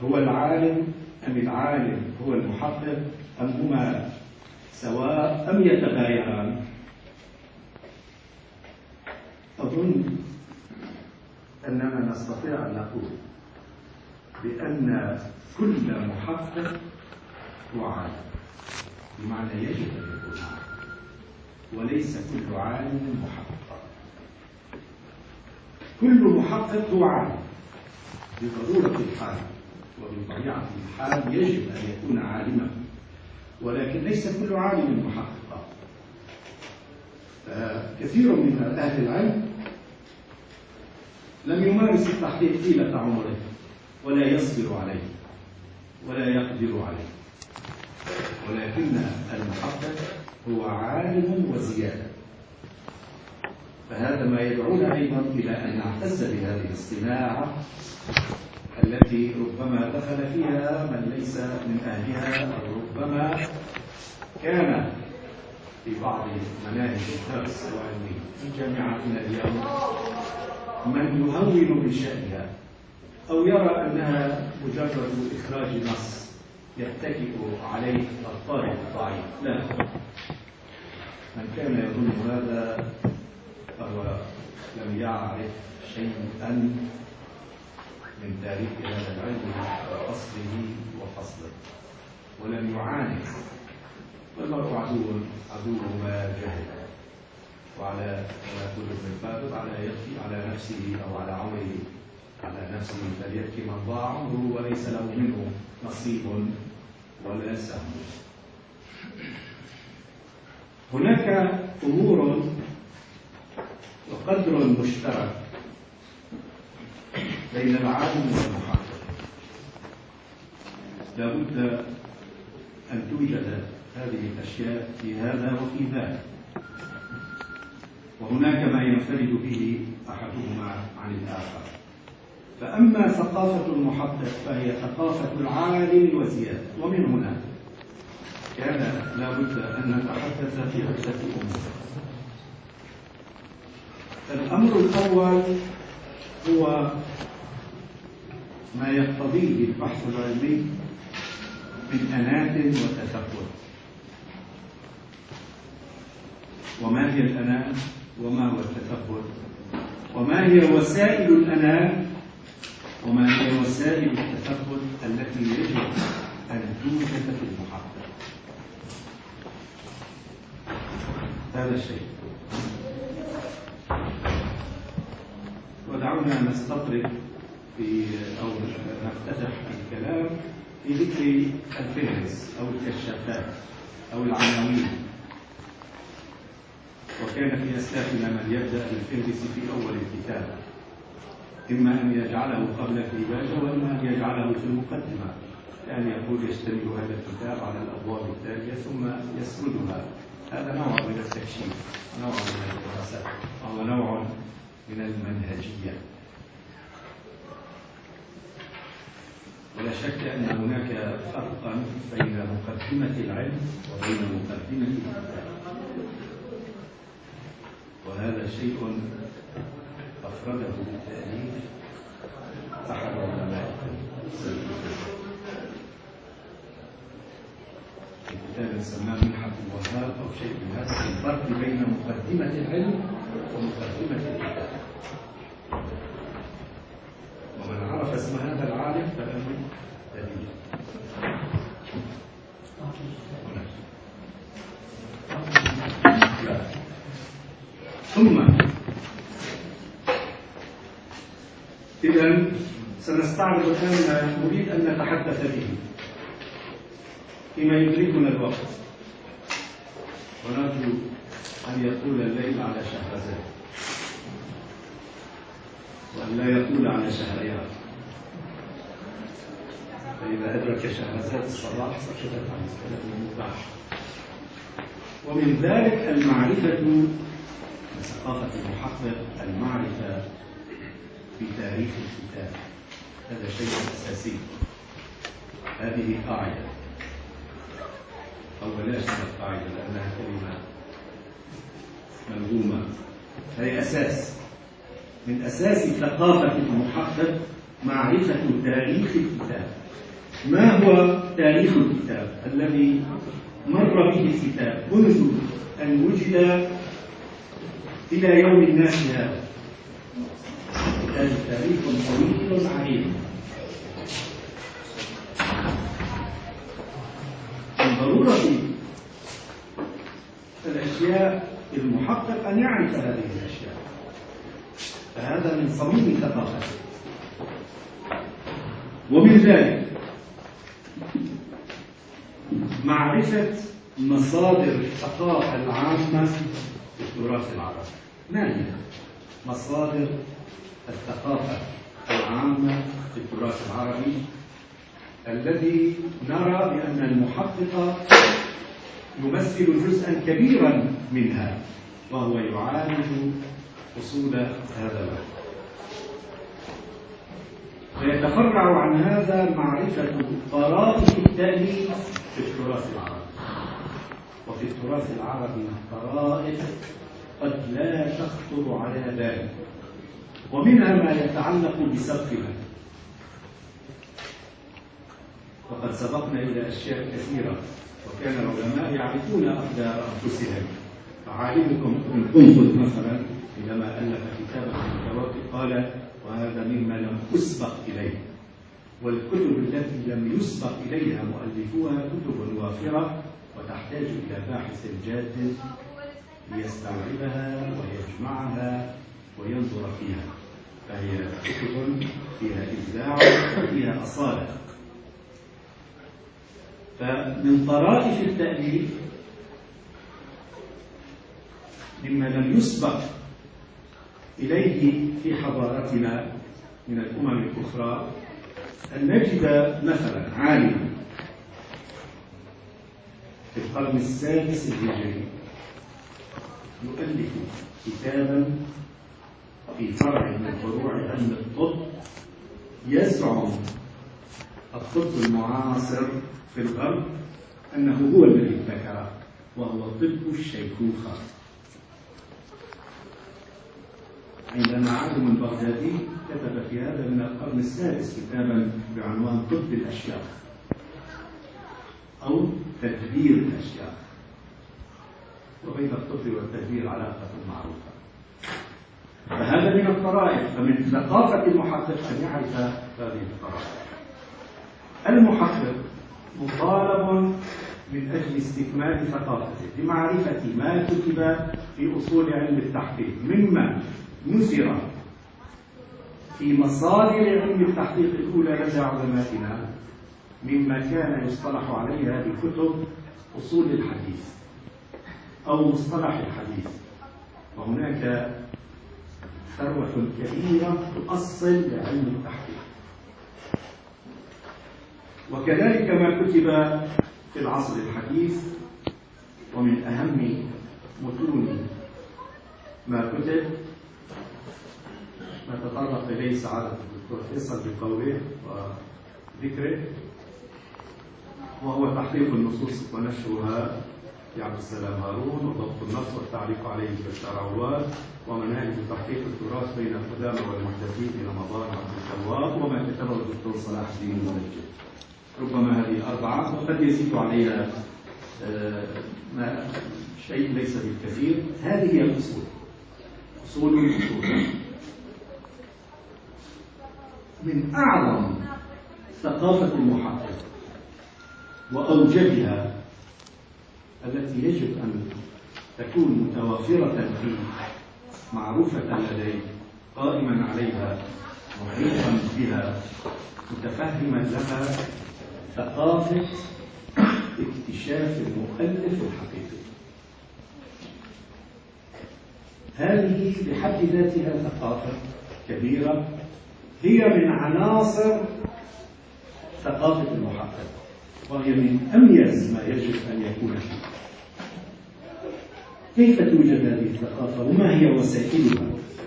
هو العالم أم العالم هو المحقق أم هما سواء أم يتغايران؟ أظن أننا نستطيع أن نقول بأن كل محقق هو عالم، بمعنى يجب أن يكون عالم، وليس كل عالم محقق. كل محقق هو عالم بضرورة الحال وبطبيعة الحال، يجب أن يكون عالما، ولكن ليس كل عالم محققا. كثير من أهل العلم لم يمارس التحقيق طيلة عمره ولا يصبر عليه ولا يقدر عليه، ولكن المحقق هو عالم وزيادة. فهذا ما يدعونا أيضا إلى أن نعتز بهذه الصناعة التي ربما دخل فيها من ليس من أهلها، أو ربما كان في بعض مناهج الدرس العلمي في جامعاتنا اليوم من يهون من شأنها أو يرى أنها مجرد إخراج نص يتكئ عليه الطالب الضعيف. لا، من كان يظن هذا فهو لم يعرف شيئا من تاريخ هذا العلم وأصله وفصله، ولم يعاني. والمرء عدو ما جهل، وعلى ما يقول ابن الفارض على نفسه أو على عمره على نفسه فليبكي من ضاع عمره وليس له منه نصيب ولا سهم. هناك أمور وقدر مشترك بين العالم والمحقق، لا بد أن توجد هذه الأشياء في هذا وفي ذاك، وهناك ما ينفرد به أحدهما عن الآخر. فأما ثقافة المحقق فهي ثقافة العالم وزيادة، ومن هنا كان لا بد أن نتحدث في عدة أمور. الأمر الأول هو ما يقتضيه البحث العلمي من أناة وتثبت. وما هي الأناة وما هو التثبت، وما هي وسائل الأناة وما هي وسائل التثبت التي يجب أن توجد في المحقق. هذا الشيء. ودعونا نستطرد أو نفتتح الكلام في ذكر الفهرس أو الكشافات أو العناوين. وكان في أسلافنا من يبدأ بالفهرس في أول الكتاب، إما أن يجعله قبل الديباجة وإما أن يجعله في المقدمة، يعني يقول يشتمل هذا الكتاب على الأبواب التالية ثم يسردها. هذا نوع من التكشيف، نوع من الدراسات، وهو نوع من المنهجية. ولا شك أن هناك فرقا بين مقدمة العلم وبين مقدمة الكتاب، وهذا شيء أفرده بالتأليف أحد علماء في كتاب سماه منحة الوهاب أو شيء من هذا، الفرق بين مقدمة العلم ومقدمة الكتاب. ومن عرف اسم هذا العالم فله دليل. ثم إذا سنستعرض الآن ما نريد أن نتحدث به فيما يدركنا الوقت، ونرجو أن يطول الليل على شهرزاد وأن لا يطول على شهريار، فإذا أدرك شهرزاد الصباح سكتت عن الكلام المباح. ومن ذلك المعرفة ثقافة المحقق، المعرفة بتاريخ الكتاب، هذا شيء أساسي. هذه قاعدة أو بلاش القاعدة لأنها كلمة ملغومة، هي أساس من أساس ثقافة المحقق معرفة تاريخ الكتاب. ما هو تاريخ الكتاب الذي مر به الكتاب منذ أن وجد إلى يوم الناس هذا؟ تاريخ طويل عريض. من ضرورة الأشياء المحقق أن يعرف هذه الأشياء، فهذا من صميم ثقافته. ومن ذلك معرفة مصادر الثقافة العامة في التراث العربي. ما هي مصادر الثقافة العامة في التراث العربي الذي نرى بأن المحقق يمثل جزءا كبيرا منها، وهو يعالج أصول هذا الوقت. ويتفرع عن هذا معرفة طرائف التأليف في التراث العربي. وفي التراث العربي طرائف قد لا تخطر على بالك، ومنها ما يتعلق بسبقنا، وقد سبقنا إلى أشياء كثيرة، وكان العلماء يعرفون أقدار أنفسهم. فعالمكم ابن قنفذ مثلا حينما ألف كتابا في التوكل قال: وهذا مما لم أسبق إليه. والكتب التي لم يسبق إليها مؤلفوها كتب وافرة وتحتاج إلى باحث جاد ليستوعبها ويجمعها وينظر فيها، فهي كتب فيها إبداع وفيها أصالة. فمن طرائف التأليف مما لم يسبق إليه في حضارتنا من الأمم الأخرى أن نجد مثلا عالما في القرن السادس الهجري يؤلف كتابا في فرع من فروع علم الطب يزعم الطب المعاصر في الغرب أنه هو الذي ابتكره، وهو طب الشيخوخة. عندما عالم بغدادي كتب في هذا من القرن السادس كتابا بعنوان طب الأشياخ أو تدبير الأشياخ، وبين الطب والتدبير علاقة معروفة. فهذا من الطرائف. فمن ثقافة المحقق أن يعرف هذه الطرائف. المحقق مطالب من أجل استكمال ثقافته بمعرفة ما كتب في أصول علم التحقيق مما نزر في مصادر علم التحقيق الأولى لدى علمائنا، مما كان يصطلح عليها بكتب أصول الحديث أو مصطلح الحديث. وهناك ثروة كبيرة تؤصل لعلم التحقيق. وكذلك ما كتب في العصر الحديث، ومن أهم متون ما كتب ما تطرق إليه سعادة الدكتور فيصل بقوله وذكره، وهو تحقيق النصوص ونشرها لعبد السلام هارون، وضبط النص والتعليق عليه بشار عواد، ومناهج تحقيق التراث بين القدامى والمحدثين لرمضان عبد التواب، وما كتبه الدكتور صلاح الدين المنجد. ربما هذه الأربعة، وقد يزيد عليها شيء ليس بالكثير. هذه هي الأصول، أصول الأصول. من أعظم ثقافة المحقق وأوجبها التي يجب أن تكون متوافرة في معروفة لديه، قائما عليها، محيطا بها، متفهما لها، ثقافة اكتشاف المؤلف الحقيقي. هذه بحد ذاتها ثقافة كبيرة، هي من عناصر ثقافة المحقق، وهي من أميز ما يجب أن يكون فيه. كيف توجد هذه الثقافة وما هي وسائلها؟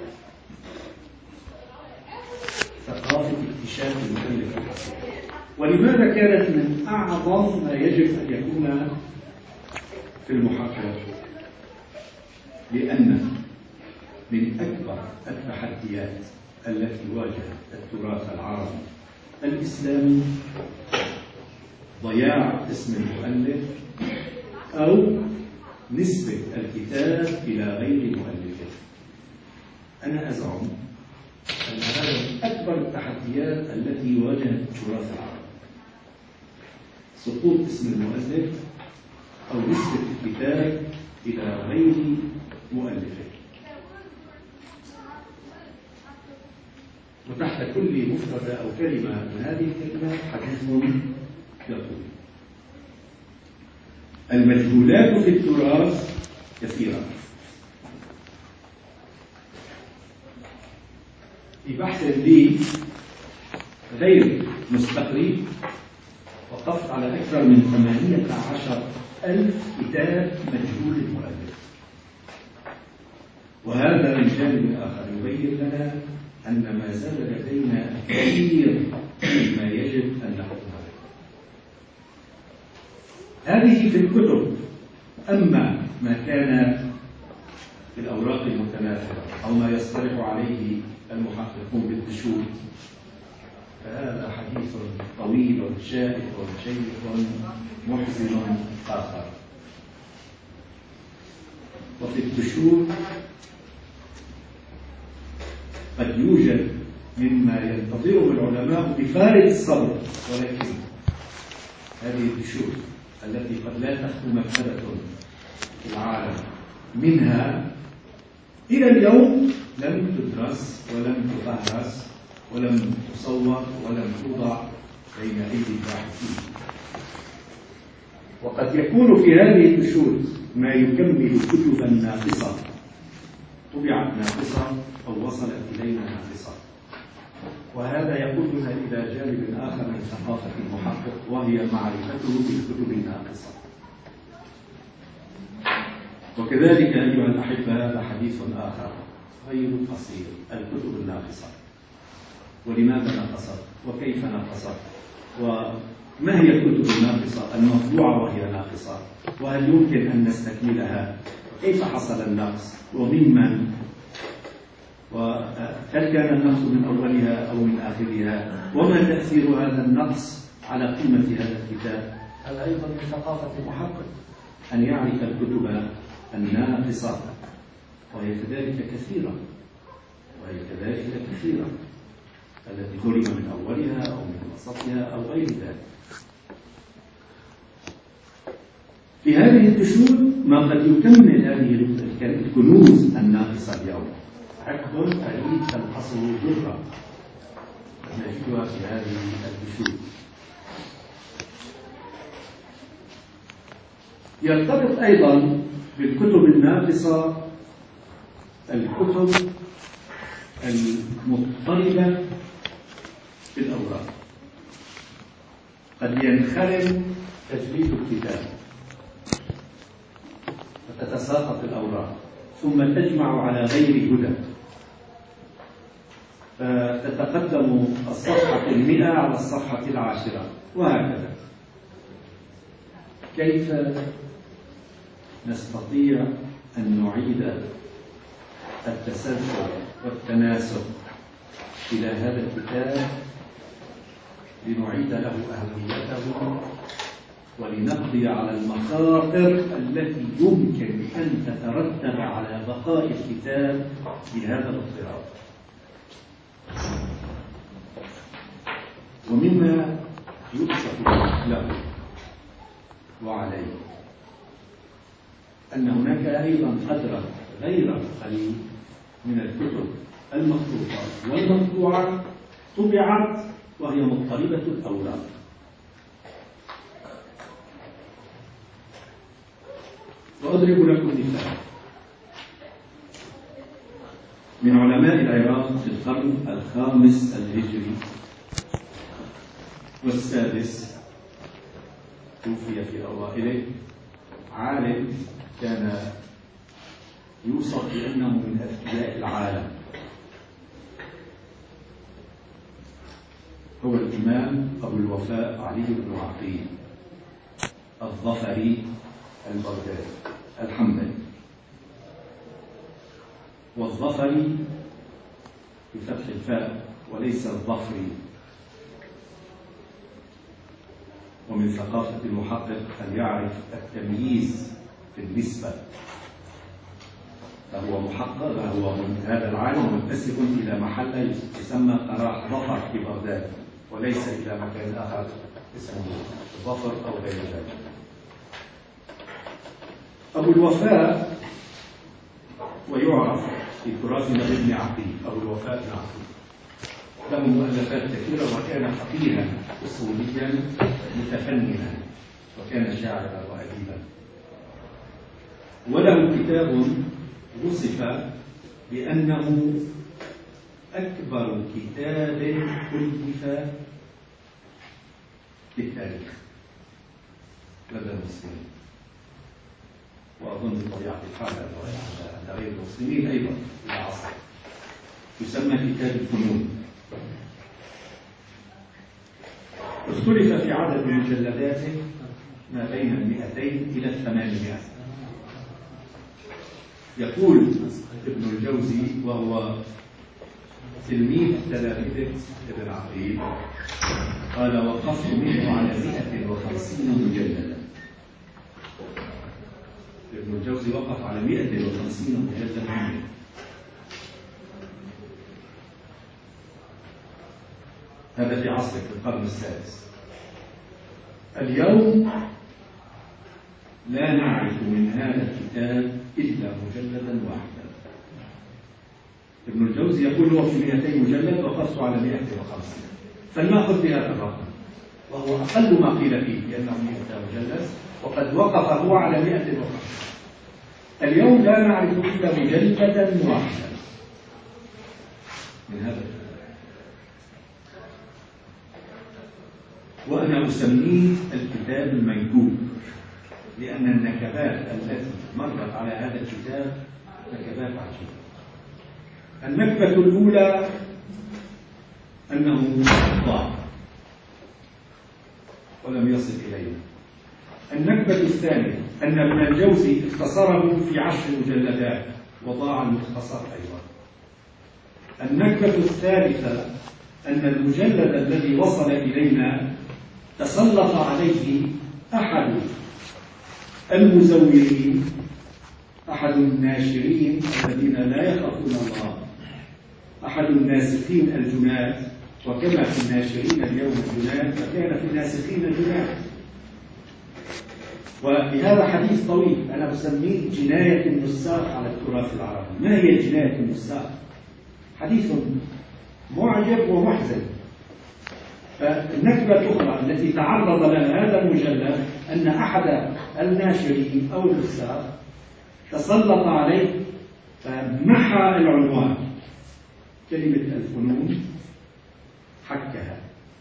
ثقافة اكتشاف المؤلف الحقيقي. ولماذا كانت من أعظم ما يجب أن يكون في المحقق؟ لأن من أكبر التحديات التي واجهت التراث العربي الإسلامي ضياع اسم المؤلف أو نسبة الكتاب إلى غير مؤلفه. أنا أزعم أن هذا من أكبر التحديات التي واجهت التراث العربي، سقوط اسم المؤلف أو نسبة الكتاب إلى غير مؤلفه. وتحت كل مفردة أو كلمة من هذه الكلمات حديث يقول. المجهولات في التراث كثيرة. في بحث لي غير مستقري وقفت على أكثر من 18,000 كتاب مجهول المؤلف، وهذا من جانب آخر يبين لنا أن ما زال لدينا كثير مما يجب أن نحكم عليه. هذه في الكتب. أما ما كان في الأوراق المتناثرة أو ما يصطلح عليه المحققون بالدشور فهذا حديث طويل شائك شيق محزن آخر. وفي الدشور قد يوجد مما ينتظره العلماء بفارغ الصبر، ولكن هذه الدشور التي قد لا تخلو مكتبة في العالم منها إلى اليوم لم تدرس ولم تفهرس ولم تصور ولم توضع بين أيدي الباحثين. وقد يكون في هذه الدشور ما يكمل كتبا ناقصة طبعت ناقصة أو وصلت إلينا ناقصة. وهذا يقودنا إلى جانب آخر من ثقافة المحقق، وهي معرفته بالكتب الناقصة. وكذلك أيها الأحبة هذا حديث آخر غير قصير، الكتب الناقصة. ولماذا نقصت؟ وكيف نقصت؟ وما هي الكتب الناقصة المطبوعة وهي ناقصة؟ وهل يمكن أن نستكملها؟ كيف حصل النقص؟ وممن؟ وهل كان النقص من أولها أو من آخرها؟ وما تأثير هذا النقص على قيمة هذا الكتاب؟ هذا أيضا من ثقافة المحقق أن يعرف الكتب الناقصة، وهي كذلك كثيرة التي ظلم من أولها أو من وسطها أو غير ذلك. في هذه الدشور ما قد يكمل هذه الكنوز الناقصة اليوم. عقد فريد تنقصه درة نجدها في هذه الدشور. يرتبط أيضا بالكتب الناقصة الكتب المضطربة في الأوراق. قد ينخرم تجريد الكتاب فتتساقط الأوراق ثم تجمع على غير هدى، فتتقدم الصفحة 100 على الصفحة 10 وهكذا. كيف نستطيع أن نعيد التسلسل والتناسق إلى هذا الكتاب لنعيد له أهميته ولنقضي على المخاطر التي يمكن أن تترتب على بقاء الكتاب بهذا الاضطراب؟ ومما يؤسف له وعليه أن هناك أيضا قدرا غير قليل من الكتب المخطوطة والمطبوعة طبعت وهي مضطربة الأوراق. وأضرب لكم مثال من علماء العراق في القرن الخامس الهجري والسادس، توفي في أوائله، عالم كان يوصف بأنه من أذكياء العالم، هو الإمام أبو الوفاء علي بن عقيل الظفري البغدادي الحنبلي. والظفري بفتح الفاء وليس الظفري. ومن ثقافة المحقق أن يعرف التمييز في النسبة، فهو محقق، هو هذا العالم منتسب إلى محل يسمى قراح ظفر في بغداد، وليس إلى مكان آخر اسمه ظفر أو غير ذلك. أبو الوفاء ويعرف في تراثنا بابن عقيل، أبو الوفاء بن عقيل له مؤلفات كثيرة، وكان فقيها أصوليا متفننا، وكان شاعرا وأديبا. وله كتاب وصف بأنه أكبر كتاب ألف في التاريخ لدى المسلمين، وأظن بطبيعة الحال عند غير المسلمين أيضا في العصر، يسمى كتاب الفنون. اختلف في عدد مجلداته ما بين 200 إلى 800. يقول ابن الجوزي وهو تلميذ تلاميذ ابن عقيل، قال: وقفت منه على 150 مجلدا. ابن الجوزي وقف على 150 مجلدا منه. هذا في عصره في القرن السادس. اليوم لا نعرف من هذا الكتاب إلا مجلدا واحدا. ابن الجوزي يقول هو في 200 مجلد، وقفت على 150. فلنأخذ بهذا الرقم، وهو أقل ما قيل فيه لأنه 100 مجلد، وقد وقف هو على 150. اليوم لا نعرف إلا مجلدا واحدا من هذا الكتاب، وأنا أسميه الكتاب المنكوب، لأن النكبات التي مرت على هذا الكتاب نكبات عجيبة. النكبة الأولى أنه ضاع ولم يصل إلينا. النكبة الثانية أن ابن الجوزي اختصره في 10 مجلدات وضاع المختصر أيضا. النكبة الثالثة أن المجلد الذي وصل إلينا تسلط عليه أحد المزورين، أحد الناشرين الذين لا يخافون الله، أحد الناسخين الجنات. وكما في الناشرين اليوم الجنات فكان في الناسخين الجنات. وفي هذا حديث طويل أنا أسميه جناية النساخ على التراث العربي. ما هي جناية النساخ؟ حديث معجب ومحزن. فالنكبة الأخرى التي تعرض لها هذا المجلد أن أحد الناشرين أو النساخ تسلط عليه فمحى العنوان، كلمة الفنون حكها،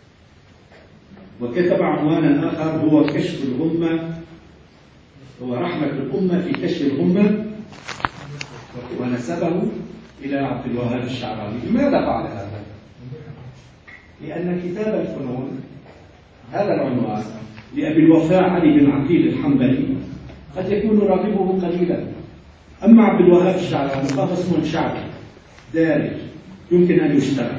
وكتب عنوانا آخر هو كشف الغمة، هو رحمة الأمة في كشف الغمة، ونسبه إلى عبد الوهاب الشعراوي. لماذا فعل هذا؟ لأن كتاب الفنون هذا العنوان لأبي الوفاء علي بن عقيل الحنبلي قد يكون راتبه قليلا، أما عبد الوهاب الشعراوي فهو اسم شعبي دارج يمكن أن يشتغل،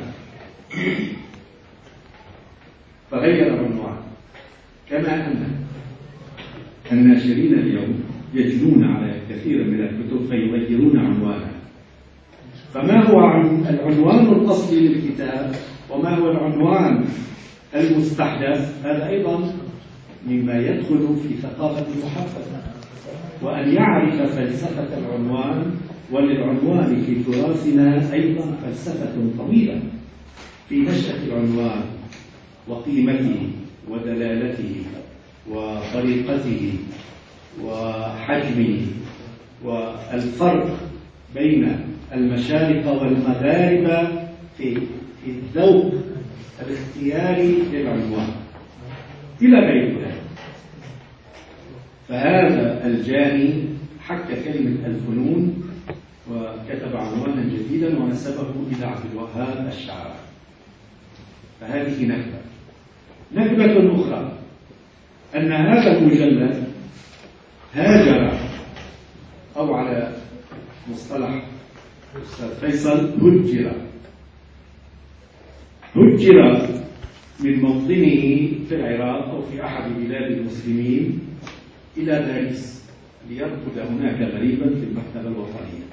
فغير العنوان. كما أن الناشرين اليوم يجنون على كثير من الكتب فيغيرون عنوانا. فما هو العنوان الأصلي للكتاب وما هو العنوان المستحدث، هذا أيضا مما يدخل في ثقافة المحفظ، وأن يعرف فلسفة العنوان. وللعنوان في تراثنا أيضا فلسفة طويلة في نشأة العنوان وقيمته ودلالته وطريقته وحجمه، والفرق بين المشارق والمغارب في الذوق الاختياري للعنوان إلى غير ذلك. فهذا الجاني حك كلمة الفنون وكتب عنوانا جديدا ونسبه إلى عبد الوهاب الشعراوي. فهذه نكبة. نكبة أخرى أن هذا المجلد هاجر، أو على مصطلح أستاذ فيصل هجر، هجر من موطنه في العراق أو في أحد بلاد المسلمين إلى باريس ليرقد هناك غريبا في المكتبة الوطنية.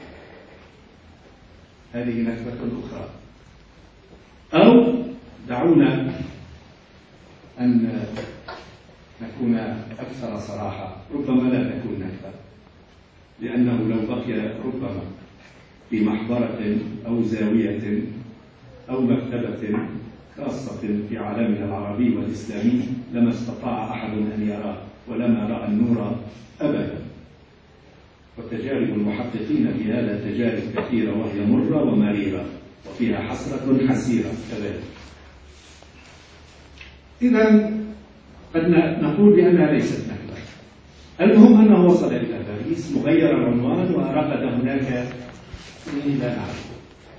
هذه نكبة أخرى. أو دعونا أن نكون أكثر صراحة، ربما لا تكون نكبة، لأنه لو بقي ربما في محضرة أو زاوية أو مكتبة خاصة في عالمنا العربي والإسلامي لما استطاع أحد أن يراه، ولما رأى النور أبدا. وتجارب المحققين في هذا تجارب كثيرة وهي مرة ومريرة وفيها حسرة حسيرة كذلك. إذا قد نقول بأنها ليست نكبة. المهم أنه وصل إلى باريس مغير العنوان ورقد هناك لا نعرف.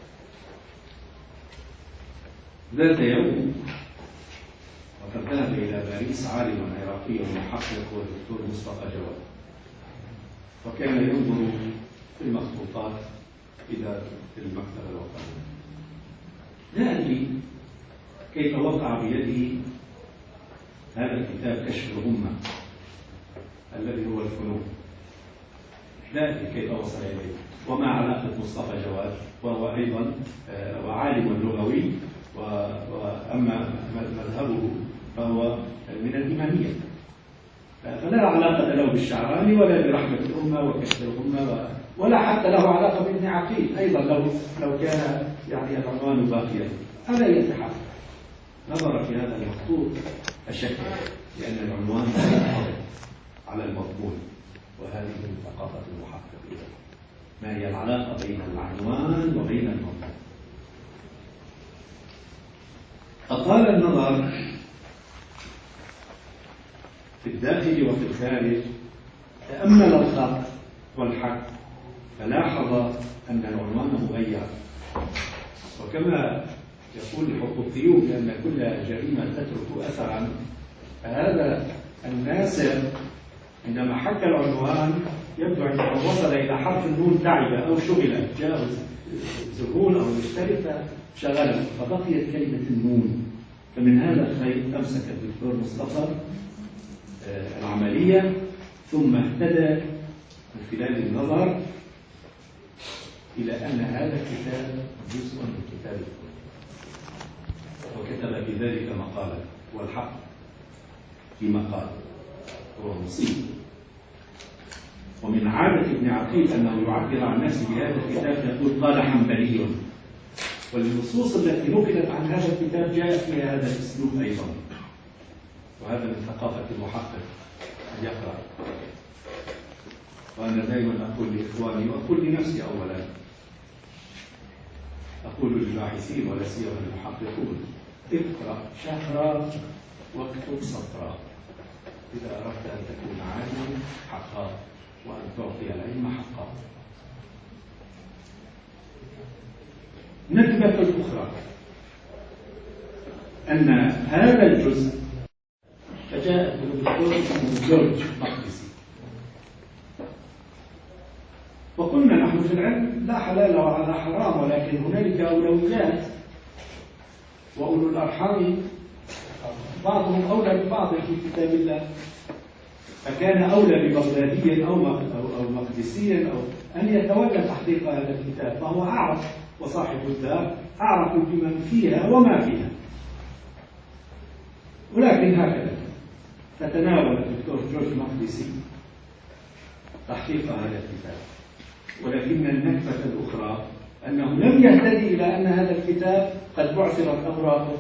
ذات يوم وقد ذهب إلى باريس عالم عراقي محقق والدكتور مصطفى جواد، وكان ينظر في المخطوطات إلى المكتبة الوطنية. لا أدري كيف وقع بيده هذا الكتاب كشف الغمة الذي هو الفنون. لا أدري كيف وصل إليه وما علاقة مصطفى جواد، وهو أيضا وعالم لغوي، وأما مذهبه فهو من الإمامية، فلا علاقة له بالشعراني ولا برحمة الأمة وكشف الغمة، ولا حتى له علاقة بابن عقيل أيضا لو كان يعني العنوان باقيا. هذا يتحقق نظر في هذا المخطوط فشك لأن العنوان لا ينطبق على المضمون، وهذه من ثقافة المحققين. ما هي العلاقة بين العنوان وبين المضمون؟ أطال النظر في الداخل وفي الخارج، تأمل الخط والحق، فلاحظ أن العنوان مغير. وكما يقول الحقوقيون بأن كل جريمة تترك أثرا، فهذا الناسر عندما حك العنوان يبدو أنه وصل إلى حرف النون تعب أو شغل، جاء زبون أو مشتري فشغله فبقيت كلمة النون. فمن هذا الخيط أمسك الدكتور مصطفى العملية، ثم اهتدى من خلال النظر إلى أن هذا الكتاب جزء من كتاب الفنون، وكتب في ذلك مقالا. والحق في مقال هو مصيب. ومن عادة ابن عقيل أنه يعبر عن نفسه بهذا الكتاب، يقول قال حنبلي، والنصوص التي نقلت عن هذا الكتاب جاء فيها هذا الأسلوب أيضا. وهذا من ثقافة المحقق أن يقرأ. وأنا دائما أقول لإخواني وأقول لنفسي أولا، أقول للباحثين ولا سيما المحققون: اقرأ شهرا واكتب سطرا إذا أردت أن تكون عالما حقا وأن تعطي العلم حقا. نكبة أخرى أن هذا الجزء فجاء الدكتور اسمه جورج مقدسي، وقلنا نحن في العلم لا حلال ولا حرام، ولكن هنالك أولويات، وأولو الأرحام بعضهم أولى ببعض في كتاب الله. فكان أولى ببغدادي أو مقدسي أو أن يتولى تحقيق هذا الكتاب، فهو أعرف، وصاحب الدار أعرف بمن فيها وما فيها. ولكن هكذا فتناول الدكتور جورج مقدسي تحقيق هذا الكتاب. ولكن النكبة الأخرى أنه لم يهتدي إلى أن هذا الكتاب قد بعثرت أوراقه،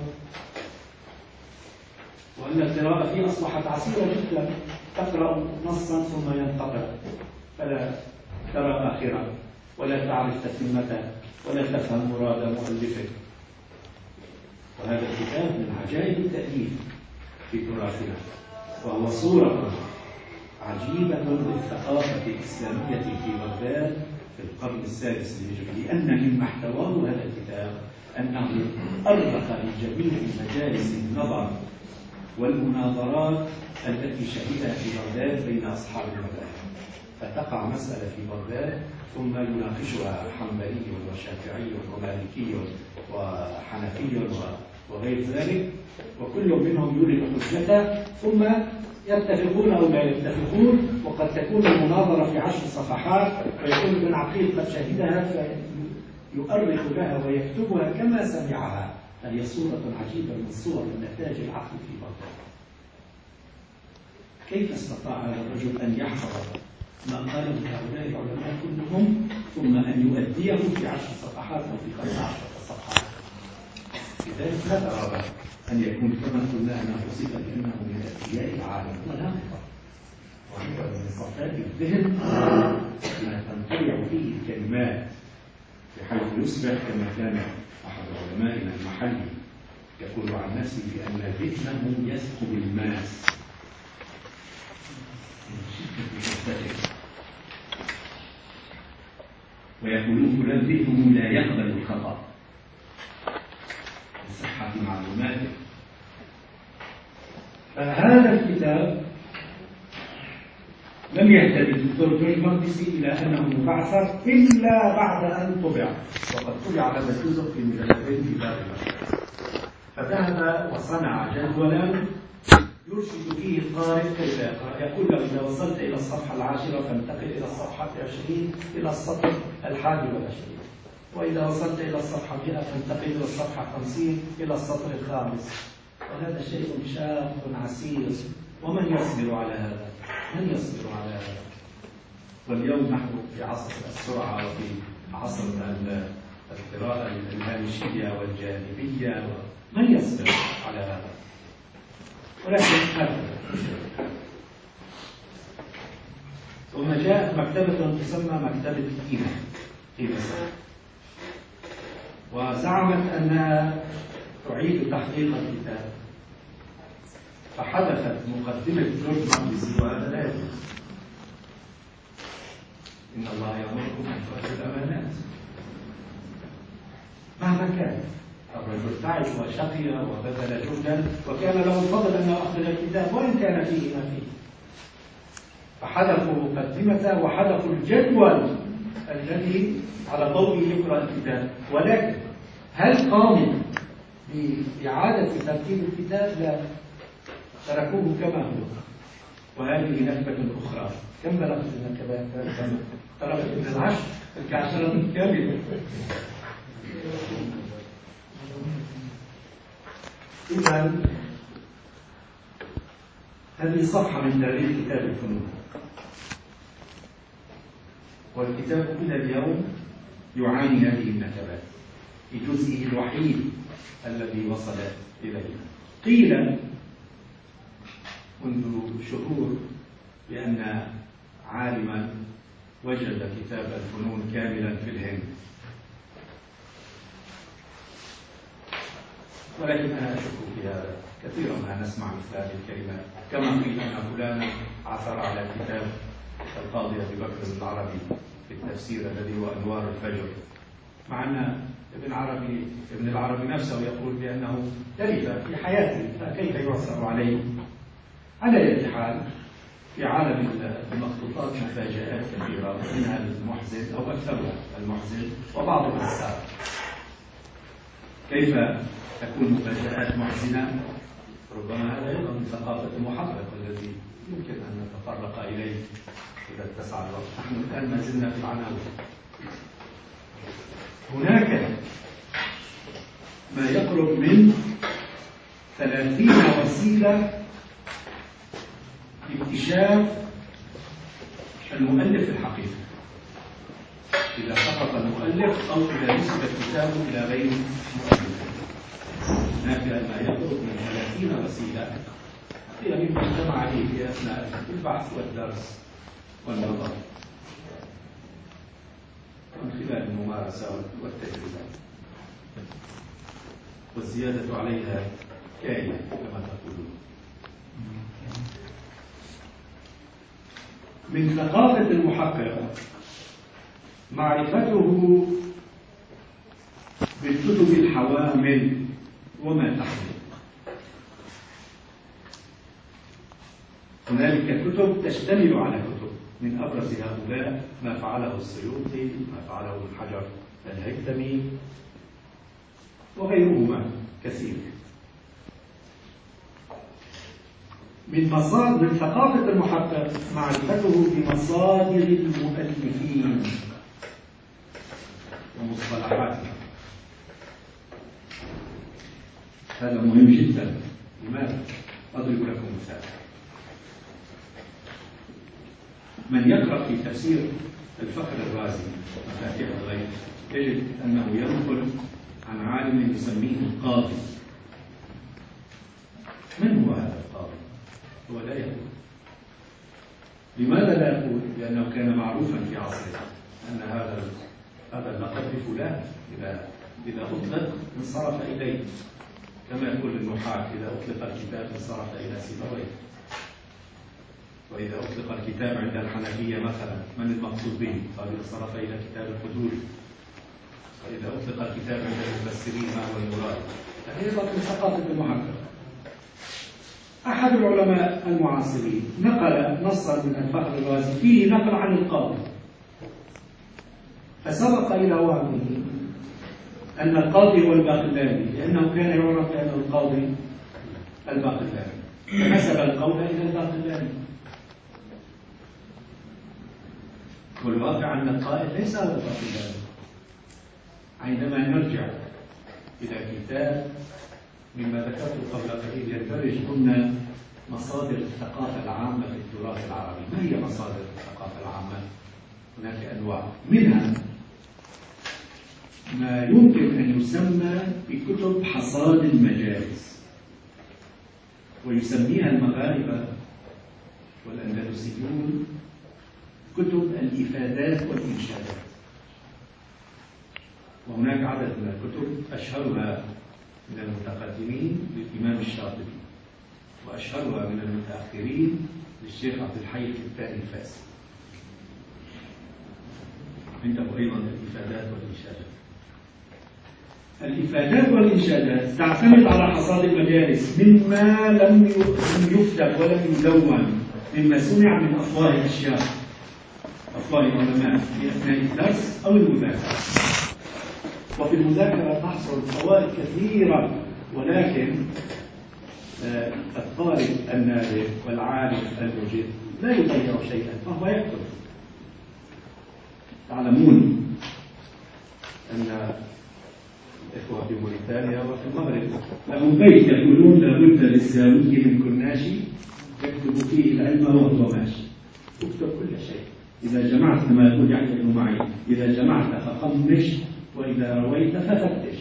وأن القراءة فيه أصبحت عسيرة جدا، تقرأ نصا ثم ينقطع فلا ترى آخره ولا تعرف تتمته ولا تفهم مراد مؤلفه. وهذا الكتاب من عجائب التأليف في تراثنا، وهو صورة عجيبة للثقافة الإسلامية في بغداد في القرن السادس الهجري، لأن مما احتواه هذا الكتاب أنه أرخ لجميع مجالس النظر والمناظرات التي شهدها في بغداد بين أصحاب المذاهب. فتقع مسألة في بغداد ثم يناقشها حنبلي وشافعي ومالكي وحنفي وغير ذلك، وكل منهم يورد حجته ثم يتفقون أو لا يتفقون، وقد تكون المناظرة في 10 صفحات ويكون ابن عقيل قد شهدها فيؤرخ لها ويكتبها كما سمعها، فهي صورة عجيبة من صور نتاج العقل في بطنه. كيف استطاع هذا الرجل أن يحفظ ما قاله هؤلاء العلماء كلهم ثم أن يؤديه في 10 صفحات أو في 15 صفحة؟ لذلك لا أراد أن يكون كما قلنا أنه وصف بأنه من أذكياء العالم، ولا نقطة، وهو من صفاء الذهن ما تنطلع فيه الكلمات، بحيث يصبح كما كان أحد علمائنا المحلي يقول عن نفسه بأن ذهنه يثقب الماس ويقولون فلان ذهنه لا يقبل الخطأ لصحة معلوماته. فهذا الكتاب لم يهتدي الدكتور جورج المقدسي إلى أنه مبعثر إلا بعد أن طبع، وقد طبع هذا الجزء في مجلدين في دار المشرق، فذهب وصنع جدولا يرشد فيه القارئ كيف يقرأ. يقول له إذا وصلت إلى الصفحة 10 فانتقل إلى الصفحة 20 إلى السطر 21، وإذا وصلت إلى الصفحة 100 فانتقل إلى الصفحة 50 إلى السطر 5. وهذا شيء شاق عسير، ومن يصبر على هذا؟ من يصبر على هذا؟ واليوم نحن في عصر السرعة وفي عصر القراءة الهامشية والجانبية، من يصبر على هذا؟ ولكن هذا ثم جاءت مكتبة تسمى مكتبة إينا في مصر، وزعمت أنها تعيد تحقيق الكتاب، فحدثت مقدمة جورج المقدسي، وهذا لا يجوز. إن الله يأمركم أن تؤدوا الأمانات مهما كان. الرجل تعب وشقي وبذل جهدا، وكان له الفضل أنه أخذ الكتاب وإن كان فيه ما فيه، فحذفوا مقدمته وحذفوا الجدول الذي على ضوءه يقرأ الكتاب. ولكن هل قاموا بإعادة ترتيب الكتاب؟ لا، تركوه كما هو. وهذه نكبة أخرى. كم بلغت النكبات؟ اقتربت من 10 كعشرة كاملة. إذا هذه صفحة من تاريخ كتاب الفنون، والكتاب إلى اليوم يعاني هذه النكبات في جزئه الوحيد الذي وصل إلينا. قيل منذ شهور بأن عالما وجد كتاب الفنون كاملا في الهند، ولكن أنا أشك في هذا. كثيرا ما نسمع مثل هذه الكلمات، كما قيل أن فلانا عثر على كتاب القاضي أبي بكر العربي في التفسير الذي هو أنوار الفجر، مع أن ابن العربي نفسه يقول بأنه تلف في حياته، فكيف يعثر عليه؟ على أي حال في عالم المخطوطات مفاجآت كثيرة، منها المحزن أو أكثرها المحزن وبعضها السار. كيف تكون مفاجآت محزنة؟ ربما هذا أيضا من ثقافة المحقق الذي يمكن أن نتطرق إليه إذا اتسع الوقت. نحن الآن ما زلنا في العناوين. هناك ما يقرب من 30 وسيلة لاكتشاف المؤلف الحقيقي، إذا سقط المؤلف أو إذا نسب الكتاب إلى غير مؤلف. هناك ما يقرب من 30 وسيلة هي مما اجتمع عليه في أثناء البحث والدرس والنظر من خلال الممارسة والتجربة، والزيادة عليها كائنة كما تقولون. من ثقافة المحقق معرفته بالكتب الحوامل وما تحمل. هنالك كتب تشتمل على كتب، من أبرز هؤلاء ما فعله السيوطي، ما فعله ابن حجر الهيثمي، وغيرهما كثير. من ثقافة المحقق معرفته بمصادر المؤلفين ومصطلحاتهم. هذا مهم جدا. لماذا؟ أضرب لكم مثال. من يقرأ في تفسير الفخر الرازي مفاتيح الغيب يجد أنه ينقل عن عالم يسميه القاضي. من هو هذا القاضي؟ هو لا يقول. لماذا لا يقول؟ لأنه كان معروفا في عصره أن هذا اللقب لفلان، إذا أطلق انصرف إليه، كما يقول النحاة إذا أطلق الكتاب انصرف إلى سيبويه. وإذا أطلق الكتاب عند الحنفية مثلا من المقصود به؟ قال انصرف إلى كتاب الحدود. وإذا أطلق الكتاب عند المفسرين ما هو المراد؟ هذه من ثقافة المحقق. أحد العلماء المعاصرين نقل نصا من الفخر الرازي فيه نقل عن القاضي، فسبق إلى وهمه أن القاضي هو الباقلاني، لأنه كان يعرف بأنه القاضي الباقلاني، فنسب القول إلى الباقلاني. والواقع أن القائل ليس هو الباقلاني. عندما نرجع إلى كتاب مما ذكرت قبل قليل يندرج ضمن مصادر الثقافة العامة في التراث العربي. ما هي مصادر الثقافة العامة؟ هناك أنواع، منها ما يمكن أن يسمى بكتب حصاد المجالس، ويسميها المغاربة والأندلسيون كتب الإفادات والإنشادات. وهناك عدد من الكتب أشهرها من المتقدمين للإمام الشاطبي، وأشهرها من المتأخرين للشيخ عبد الحي الثاني الفاسي. عنده أيضا الإفادات والإنشادات. الإفادات والإنشادات تعتمد على حصاد المجالس مما لم يكتب ولم يدون، مما سمع من أفواه الأشياخ، أفواه العلماء في أثناء الدرس أو المذاكرة. وفي المذاكرة تحصل فوائد كثيرة، ولكن الطالب النابه والعالم المجد لا يضيع شيئا فهو يكتب. تعلمون أن الإخوة في موريتانيا وفي المغرب لهم بيت يقولون لابد للزاوية من كناشي يكتب فيه العلم وهو ماشي. اكتب كل شيء. إذا جمعت كما يقول يحيى بن معين، إذا جمعت فقمش وإذا رويت ففتش.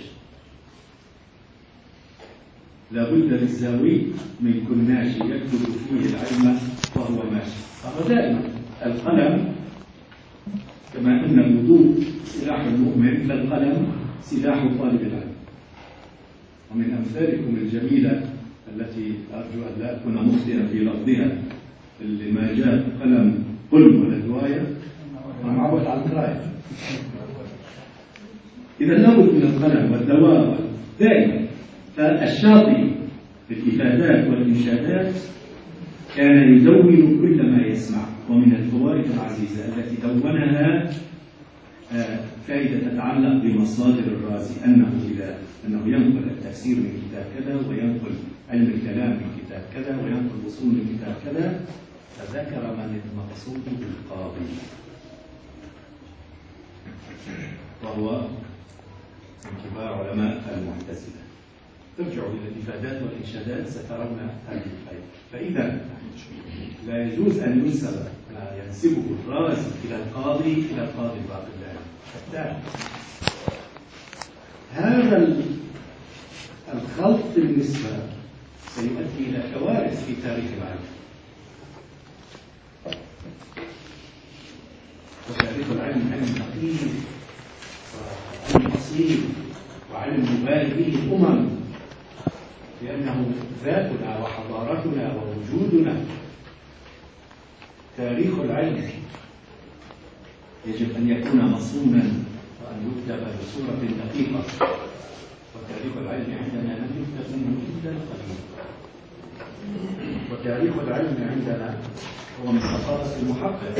لابد للزاوي من كناشي يكتب فيه العلم وهو ماشي. فهو دائما القلم كما أن الوضوء سلاح المؤمن فالقلم سلاح طالب العلم. ومن أمثالكم الجميلة التي أرجو أن لا أكون مخطئا في لفظها اللي ما جاء قلم قلم ولا دواية أنا معود على القراءة. إذا لابد من القلم والدواء دائما. فالشاطبي في الإفادات والإنشادات كان يدون كل ما يسمع. ومن الفوائد العزيزة التي دونها فائدة تتعلق بمصادر الرازي أنه ينقل التفسير من كتاب كذا، وينقل علم الكلام من كتاب كذا، وينقل أصول من كتاب كذا. فذكر من المقصود بالقاضي، وهو من كبار علماء المعتزلة. ارجعوا إلى الإفادات والإنشادات سترون هذه الفائدة. فإذا لا يجوز أن ينسب ما ينسبه الرازي إلى القاضي الباقلاني. هذا الخلط بالنسبة سيؤدي إلى كوارث في تاريخ العلم. وتاريخ العلم علم دقيق وعلم أصيل وعلم مبالغ به الأمم، لأنه ذاتنا وحضارتنا ووجودنا. تاريخ العلم يجب أن يكون مصونا وأن يكتب بصورة دقيقة، وتاريخ العلم عندنا لم يكتب منه إلا القليل. وتاريخ العلم عندنا هو من خصائص المحقق.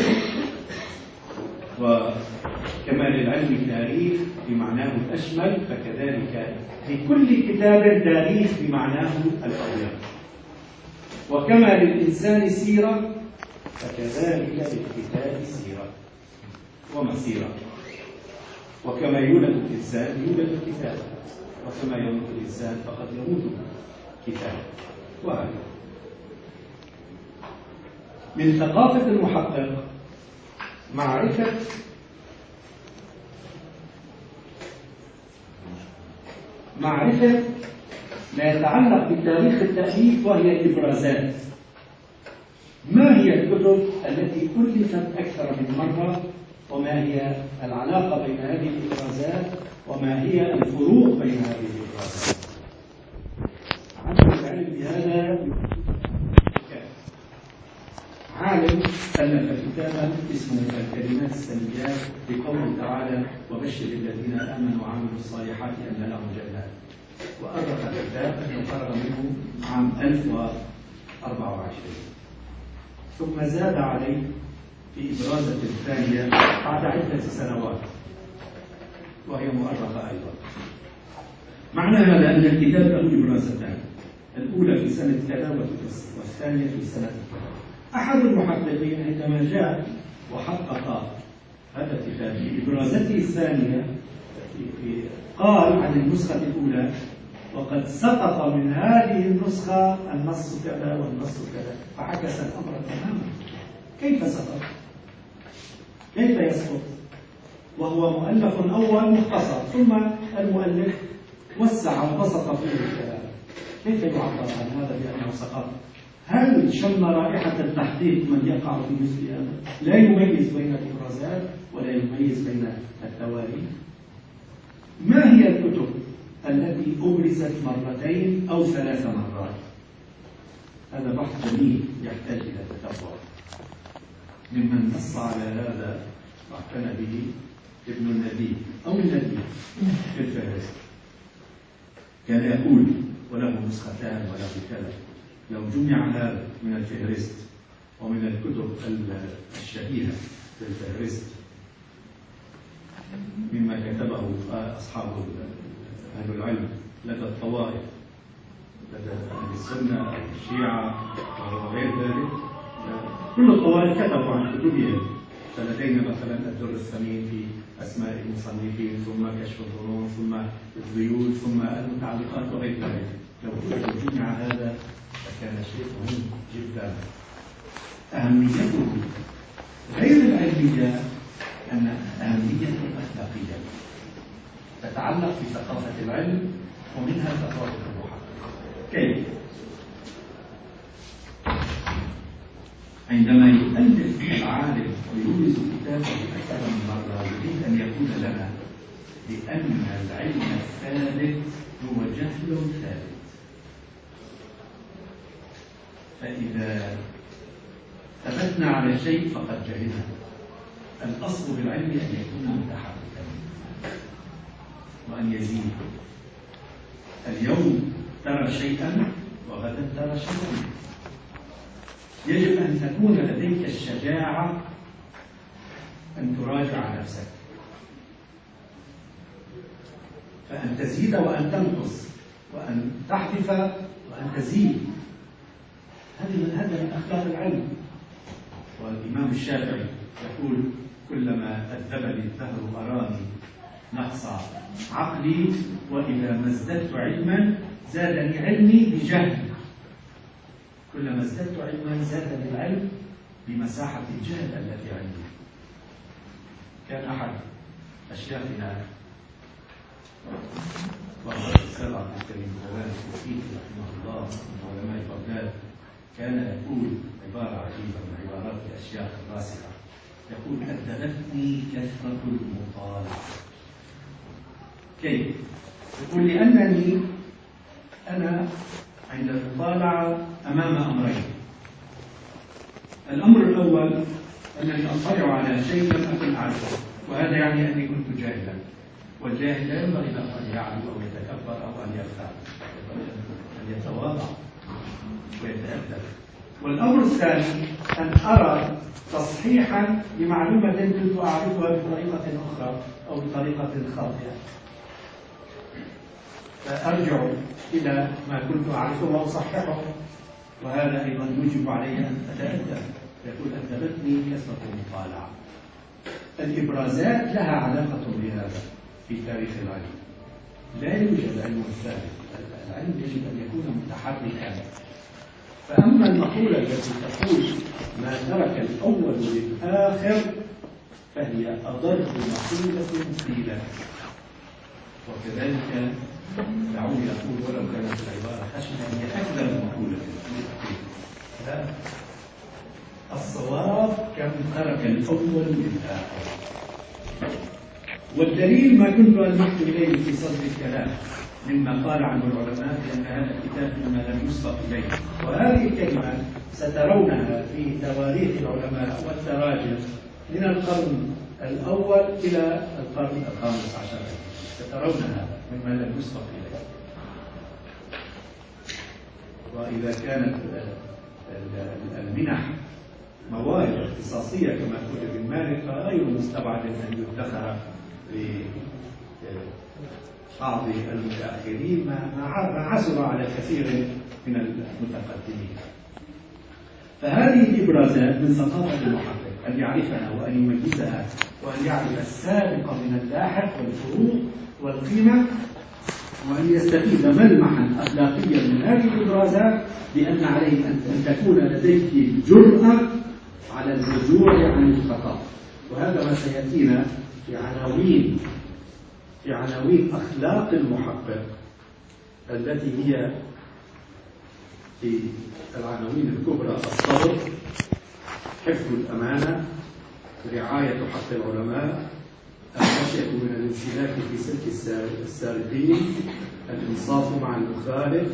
وكما للعلم تاريخ بمعناه الأشمل، فكذلك لكل كتاب تاريخ بمعناه الأضيق. وكما للإنسان سيرة فكذلك للكتاب سيرة ومسيرة. وكما يولد الإنسان يولد الكتاب، وكما يموت الإنسان فقد يموت كتاب، وهكذا. من ثقافة المحقق معرفة ما يتعلق بتاريخ التأليف، وهي الإبرازات. ما هي الكتب التي ألفت أكثر من مرة، وما هي العلاقة بين هذه الإبرازات، وما هي الفروق بين هذه الإبرازات. عدم العلم بهذا عالم ألف كتابا اسمه الكلمات السلبيات بقوله تعالى: وبشر الذين آمنوا وعملوا الصالحات أن لهم جنات. وأدرك الكتاب أنه فرغ منه عام 1024، ثم زاد عليه في إبرازة الثانية بعد عدة سنوات، وهي مؤرخة أيضا. معنى هذا أن الكتاب له إبرازتان، الأولى في سنة كذا والثانية في سنة كذا. أحد المحققين عندما جاء وحقق هذا الكتاب في إبرازته الثانية قال عن النسخة الأولى: وقد سقط من هذه النسخة النص كذا والنص كذا، فعكس الأمر تماما. كيف سقط؟ كيف يسقط؟ وهو مؤلف أول مختصر، ثم المؤلف وسع وبسط فيه الكلام. كيف يعبر عن هذا بأنه سقط؟ هل شم رائحة التحقيق من يقع في مثل هذا؟ لا يميز بين الإبرازات ولا يميز بين التواريخ. ما هي الكتب التي أبرزت مرتين أو 3 مرات؟ هذا بحث جميل يحتاج إلى تتبع. ممن نص على هذا واعتنى به ابن النبي أو النبي في الفهرست، كان يقول: وله نسختان وله كذا. لو جمع هذا من الفهرست ومن الكتب الشهيرة في الفهرست مما كتبه أصحاب أهل العلم لدى الطوائف، لدى أهل السنة أو الشيعة وغير ذلك، كل الطوائف كتبوا عن كتبهم. فلدينا مثلا الدر الثمين في أسماء المصنفين، ثم كشف الظنون، ثم الذيول، ثم المتعلقات وغير ذلك. لو جمع هذا فكان شيء مهم جدا. أهميته غير العلمية أن أهميته أخلاقية تتعلق بثقافة العلم، ومنها ثقافة المحقق. كيف؟ عندما يؤلف العالم ويورث كتابه أكثر من مرة، يريد أن يقول لنا بأن العلم الثابت هو جهل ثابت. فإذا ثبتنا على شيء فقد جهلنا. الأصل بالعلم أن يكون متحركا وأن يزيد. اليوم ترى شيئا وغدا ترى شيئا. يجب أن تكون لديك الشجاعة أن تراجع نفسك، فأن تزيد وأن تنقص، وأن تحذف وأن تزيد. هذا من أخلاق العلم. والإمام الشافعي يقول: كلما أذبني الدهر أراني نقص عقلي، وإذا ما ازددت علما زادني علمي بجهل. كلما ازددت علما زادني العلم بمساحة الجهل التي عندي. كان أحد أشياخنا وهو الأستاذ عبد الكريم زوان الكوفي رحمه الله من علماء بغداد، كان يقول عبارة عجيبة من عبارات الأشياخ الراسخة، يقول: أدبتني كثرة المطالعة. كيف؟ يقول: لأنني أنا عند المطالعة أمام أمرين. الأمر الأول أنني أطلع على شيء لم أكن أعرفه، وهذا يعني أني كنت جاهلا، والجاهل لا ينبغي له أن يعلو أو يتكبر أو أن يرفع، أن يتواضع ويتأدب. والأمر الثاني أن أرى تصحيحا لمعلومة كنت أعرفها بطريقة أخرى أو بطريقة خاطئة، فأرجع إلى ما كنت أعرفه وأصححه. وهذا أيضا يجب علي أن أتأدب، يقول أدبتني كثرة المطالعة. الإبرازات لها علاقة بهذا في تاريخ العلم. لا يوجد علم ثابت، العلم يجب أن يكون متحركا. فأما المقولة التي تقول ما ترك الأول للآخر فهي أضر مقولة قيلت. وكذلك دعوني أقول ولو كانت العبارة خشنة هي أكثر مقولة قيلت. الصواب كم ترك الأول للآخر. والدليل ما كنت ألمحت إليه في صدر الكلام مما قال عنه العلماء لأن هذا الكتاب مما لم يسبق إليه. وهذه الكلمات سترونها في تواريخ العلماء والتراجم من القرن الأول إلى القرن الخامس عشر. سترون هذا مما لم يسبق إليه. وإذا كانت المنح مواهب اختصاصية كما قلت ابن مالك فغير مستبعد أن يدخر لبعض المتأخرين ما عثر على كثير من المتقدمين. فهذه الإبرازات من ثقافة المحقق أن يعرفها وأن يميزها وأن يعرف السابق من اللاحق والفروق والقيمة، وأن يستفيد ملمحا أخلاقيا من هذه الإبرازات بأن عليه أن تكون لديك الجرأة على الرجوع عن الخطأ. وهذا ما سيأتينا في عناوين أخلاق المحقق التي هي في العناوين الكبرى: الصبر، حفظ الأمانة، رعاية حق العلماء، الخشية من الانسلاك في سلك السارقين، الإنصاف مع المخالف،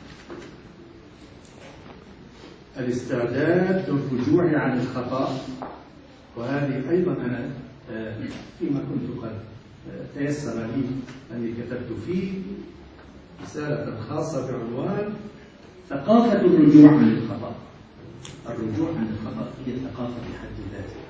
الاستعداد للرجوع عن الخطأ. وهذه أيضا أنا فيما كنت قد تيسر لي أني كتبت فيه رسالة خاصة بعنوان ثقافة الرجوع عن الخطأ. الرجوع عن الخطأ هي ثقافة بحد ذاتها.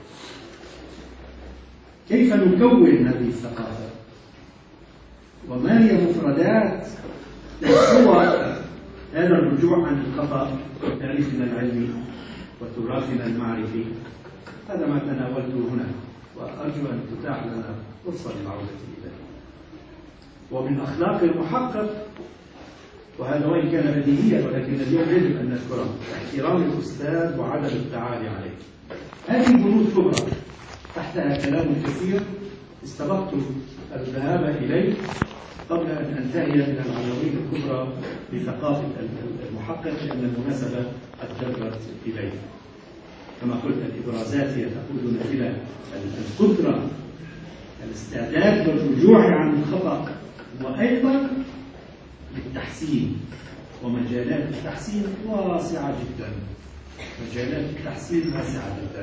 كيف نكون هذه الثقافة؟ وما هي مفردات وصور هذا الرجوع عن الخطأ في تاريخنا العلمي وتراثنا المعرفي؟ هذا ما تناولته هنا، وأرجو أن تتاح لنا فرصة للعودة إليه. ومن أخلاق المحقق، وهذا وإن كان بديهيا ولكن اليوم يجب أن نذكره، احترام الأستاذ وعدم التعالي عليه. هذه بنود كبرى تحتها كلام كثير استبقت الذهاب إليه قبل أن أنتهي من العناوين الكبرى لثقافة المحقق، لأن المناسبة قد جرت إليه. كما قلت الإبرازات هي تقودنا إلى القدرة، الاستعداد للرجوع عن الخطأ، وأيضا للتحسين. ومجالات التحسين واسعة جدا، مجالات التحسين واسعة جدا.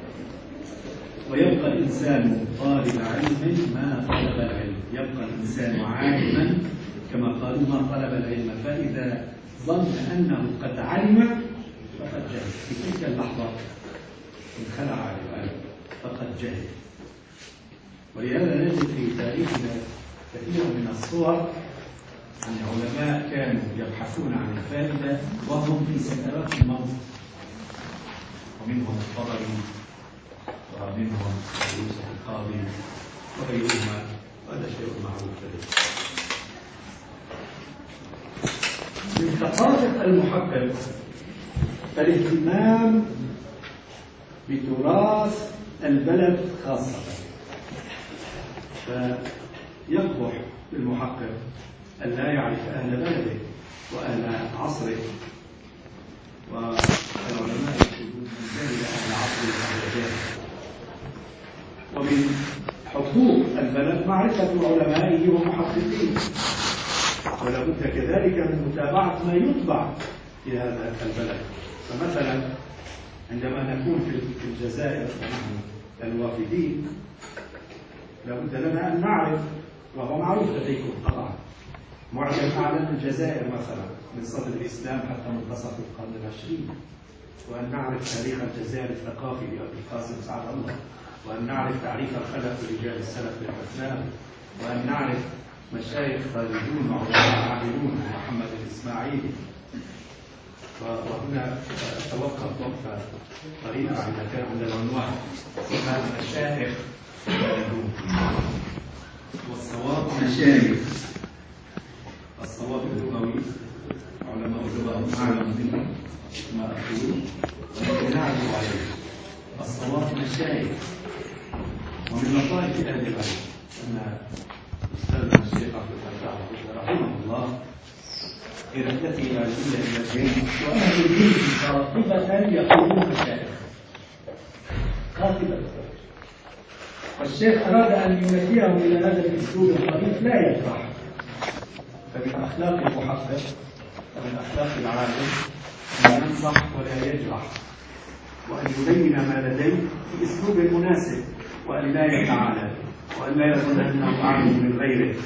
ويبقى الإنسان طالب علم ما طلب العلم، يبقى الإنسان عالما كما قالوا ما طلب العلم، فإذا ظن أنه قد علم فقد جهل. في تلك اللحظة انخلع عن العلم فقد جهل. ولهذا نجد في تاريخنا كثير من الصور عن علماء كانوا يبحثون عن الفائدة وهم في سكرات الموت، ومنهم الطبري ومنهم يوسف القاضي وغيرهما، وهذا شيء معروف لديه. من ثقافة المحقق الاهتمام بتراث البلد خاصة. فيقبح المحقق أن لا يعرف أهل بلده وأهل عصره، والعلماء يقولون من جهل أهل عصره فهو جاهل. ومن حقوق البلد معرفة علمائه ومحققيه، ولا بد كذلك من متابعة ما يطبع في هذا البلد. فمثلا عندما نكون في الجزائر ونحن الوافدين لابد لنا أن نعرف، وهو معروف لديكم طبعا، معجم أعلام الجزائر مثلا من صدر الإسلام حتى منتصف القرن العشرين، وأن نعرف تاريخ الجزائر الثقافي لأبي القاسم سعد الله، وأن نعرف تعريف الخلف لرجال السلف للأفلام، وأن نعرف مشايخ خالدون وعلماء عاملون محمد الإسماعيلي. وهنا أتوقف وقفة طريقة عند العنوان اسمها مشايخ البلدون، والصواب مشايخ. الصواب اللغوي علماء اللغة أعلم منه ما أقول ولكن نعرف عليه. الصواب مشايخ، ومن لطائف أهل العلم أن أستاذنا الشيخ عبد الفتاح رحمه الله في رحلته العلمية إلى الدين وأهل الدين قاطبة يقولون مشايخ قاطبة، والشيخ أراد أن ينبههم إلى هذا الأسلوب الخفيف لا يفرح. فمن أخلاق المحقق ومن أخلاق العالم أن ينصح ولا يجرح، وأن يبين ما لديه بأسلوب مناسب، وأن لا يتعالى، وأن لا يظن أنه أعلم من غيره.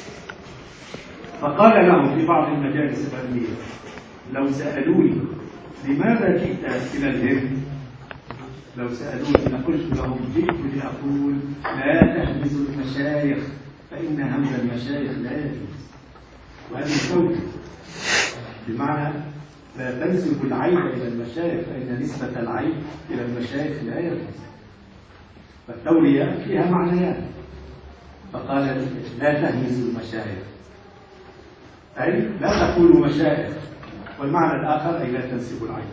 فقال لهم في بعض المجالس العلمية: لو سألوني لماذا جئت إلى الهند، لو سألوني لقلت لهم جئت لأقول لا تهمزوا المشايخ فإن همز المشايخ لا يجوز. وهذه التوجيه بمعنى لا تنسب العيب إلى المشايخ فإن نسبة العيب إلى المشايخ لا يجوز. فالتولية فيها معنيان. فقال لا تهمزوا المشايخ أي لا تقولوا مشايخ، والمعنى الآخر أي لا تنسبوا العيب.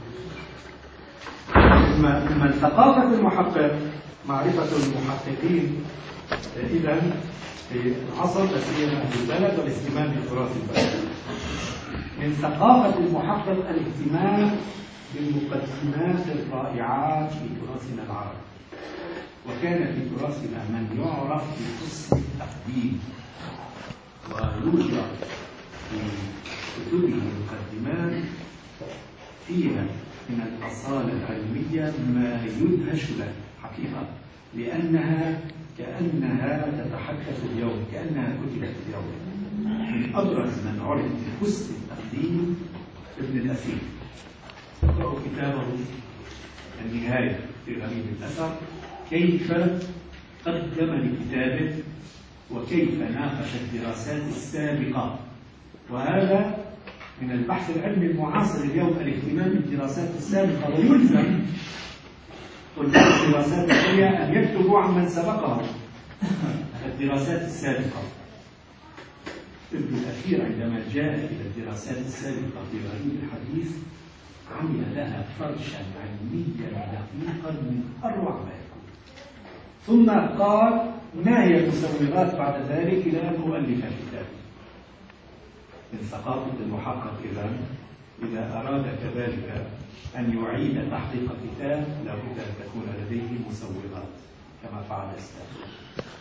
من ثقافة المحقق معرفة المحققين إذا في العصر تسمية أهل البلد والاهتمام بتراث البلد. من ثقافة المحقق الاهتمام بالمقدمات الرائعات في تراثنا العربي، وكان في تراثنا من يعرف بحسن التقديم، ويوجد في كتبه مقدمات فيها من الأصالة العلمية ما يدهش له حقيقة، لأنها كأنها تتحدث اليوم، كأنها كتبت اليوم. من أبرز من عرف بحسن التقديم ابن الأثير، اقرأوا كتابه النهاية في غريب الأثر، كيف قدم لكتابه وكيف ناقش الدراسات السابقة. وهذا من البحث العلمي المعاصر اليوم، الاهتمام بالدراسات السابقة، ويلزم طلاب الدراسات العليا أن يكتبوا عمن سبقهم الدراسات السابقة. ابن الأثير عندما جاء إلى الدراسات السابقة في غريب الحديث عمل لها فرشا علميا دقيقا من أروع ما يكون، ثم قال ما هي المسوغات بعد ذلك إلى أن أؤلف كتابي. من ثقافة المحقق إذا أراد كذلك أن يعيد تحقيق كتاب لابد أن تكون لديه مسوغات كما فعل السابق.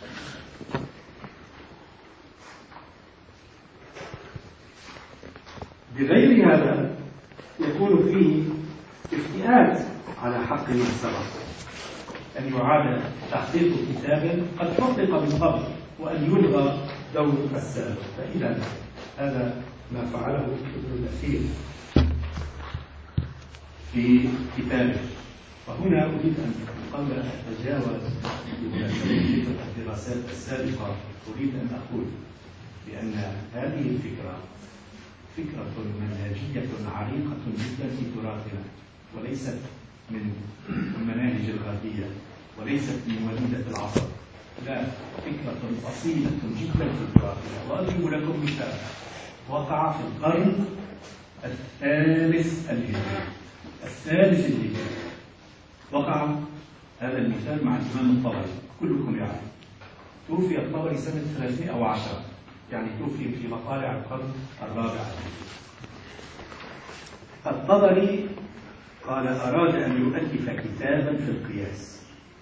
بغير هذا يكون فيه افتئات على حق من سبق، أن يعاد تحقيق كتاب قد حقق من قبل وأن يلغى دور السابق. فإذا هذا ما فعله ابن الأثير في كتابه. وهنا أريد أن قبل أن أتجاوز الدراسات السابقة أريد أن أقول بأن هذه الفكرة فكرة منهجية عريقة جدا في تراثنا، وليست من المناهج الغربية، وليست من وليدة العصر، لا، فكرة أصيلة جدا في تراثنا. وأضرب لكم مثال وقع في القرن الثالث الهجري. وقع هذا المثال مع الإمام الطبري، كلكم يعرف. توفي الطبري سنة 310، يعني توفي في مطالع القرن الرابع. الطبري قال أراد أن يؤلف كتابا في القياس.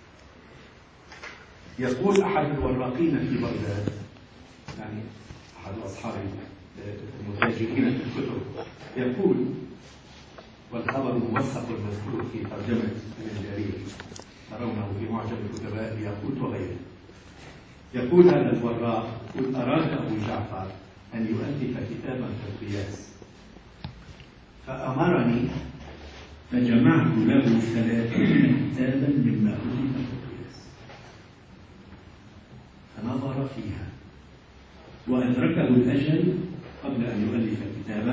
يقول أحد الوراقين في بغداد، يعني أحد أصحاب المتاجرين في الكتب، يقول، والخبر موثق المذكور في ترجمة ابن جرير ترونه في معجم الكتباء ياقوت وغيره، يقول هذا الوراق يقول أراد أبو جعفر أن يؤلف كتابا في القياس، فأمرني فجمعت له 30 كتابا مما ألف في القياس، فنظر فيها وأدركه الأجل قبل أن يؤلف كتابا